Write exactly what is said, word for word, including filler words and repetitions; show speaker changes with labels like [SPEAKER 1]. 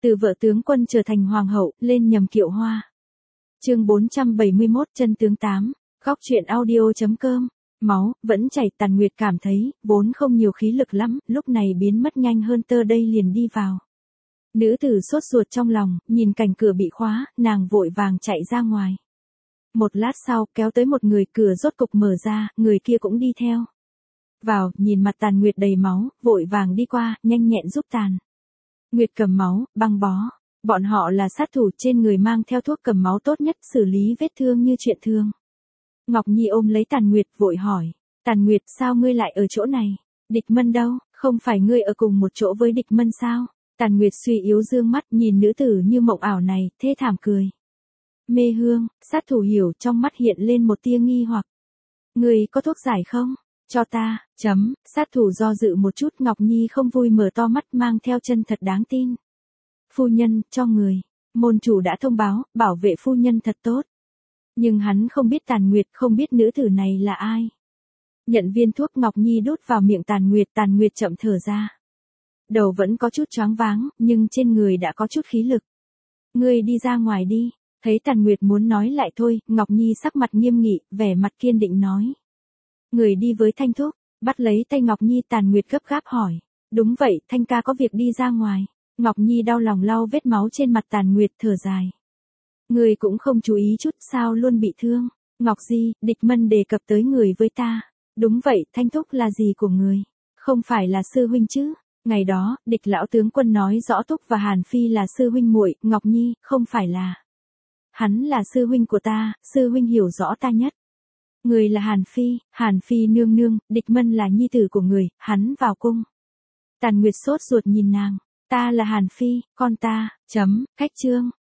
[SPEAKER 1] Từ vợ tướng quân trở thành hoàng hậu, lên nhầm kiệu hoa. Chương bốn trăm bảy mươi mốt chân tướng tám, góc truyện audio chấm com. Máu vẫn chảy, Tàn Nguyệt cảm thấy vốn không nhiều khí lực lắm, lúc này biến mất nhanh hơn tơ đây liền đi vào. Nữ tử sốt ruột trong lòng, nhìn cảnh cửa bị khóa, nàng vội vàng chạy ra ngoài. Một lát sau, kéo tới một người, cửa rốt cục mở ra, người kia cũng đi theo. Vào, nhìn mặt Tàn Nguyệt đầy máu, vội vàng đi qua, nhanh nhẹn giúp Tàn Nguyệt cầm máu, băng bó. Bọn họ là sát thủ, trên người mang theo thuốc cầm máu tốt nhất, xử lý vết thương như chuyện thương. Ngọc Nhi ôm lấy Tàn Nguyệt vội hỏi, Tàn Nguyệt sao ngươi lại ở chỗ này? Địch Mân đâu, không phải ngươi ở cùng một chỗ với Địch Mân sao? Tàn Nguyệt suy yếu dương mắt nhìn nữ tử như mộng ảo này, thê thảm cười. Mê Hương, sát thủ hiểu, trong mắt hiện lên một tia nghi hoặc. Ngươi có thuốc giải không? Cho ta, chấm, sát thủ do dự một chút. Ngọc Nhi không vui mở to mắt mang theo chân thật đáng tin. Phu nhân, cho người, môn chủ đã thông báo, bảo vệ phu nhân thật tốt. Nhưng hắn không biết Tàn Nguyệt, không biết nữ tử này là ai. Nhận viên thuốc Ngọc Nhi đút vào miệng Tàn Nguyệt, Tàn Nguyệt chậm thở ra. Đầu vẫn có chút choáng váng, nhưng trên người đã có chút khí lực. Ngươi đi ra ngoài đi, thấy Tàn Nguyệt muốn nói lại thôi, Ngọc Nhi sắc mặt nghiêm nghị, vẻ mặt kiên định nói. Người đi với Thanh thúc, bắt lấy tay Ngọc Nhi. Tàn Nguyệt gấp gáp hỏi. Đúng vậy, Thanh ca có việc đi ra ngoài. Ngọc Nhi đau lòng lau vết máu trên mặt Tàn Nguyệt, thở dài. Người cũng không chú ý chút sao luôn bị thương. Ngọc Di, Địch Mân đề cập tới người với ta. Đúng vậy, Thanh thúc là gì của người? Không phải là sư huynh chứ? Ngày đó, Địch lão tướng quân nói rõ Thúc và Hàn Phi là sư huynh muội. Ngọc Nhi, không phải là. Hắn là sư huynh của ta, sư huynh hiểu rõ ta nhất. Người là Hàn Phi, Hàn Phi nương nương, Địch Mân là nhi tử của người, hắn vào cung. Tàn Nguyệt sốt ruột nhìn nàng, ta là Hàn Phi, con ta, chấm, cách chương.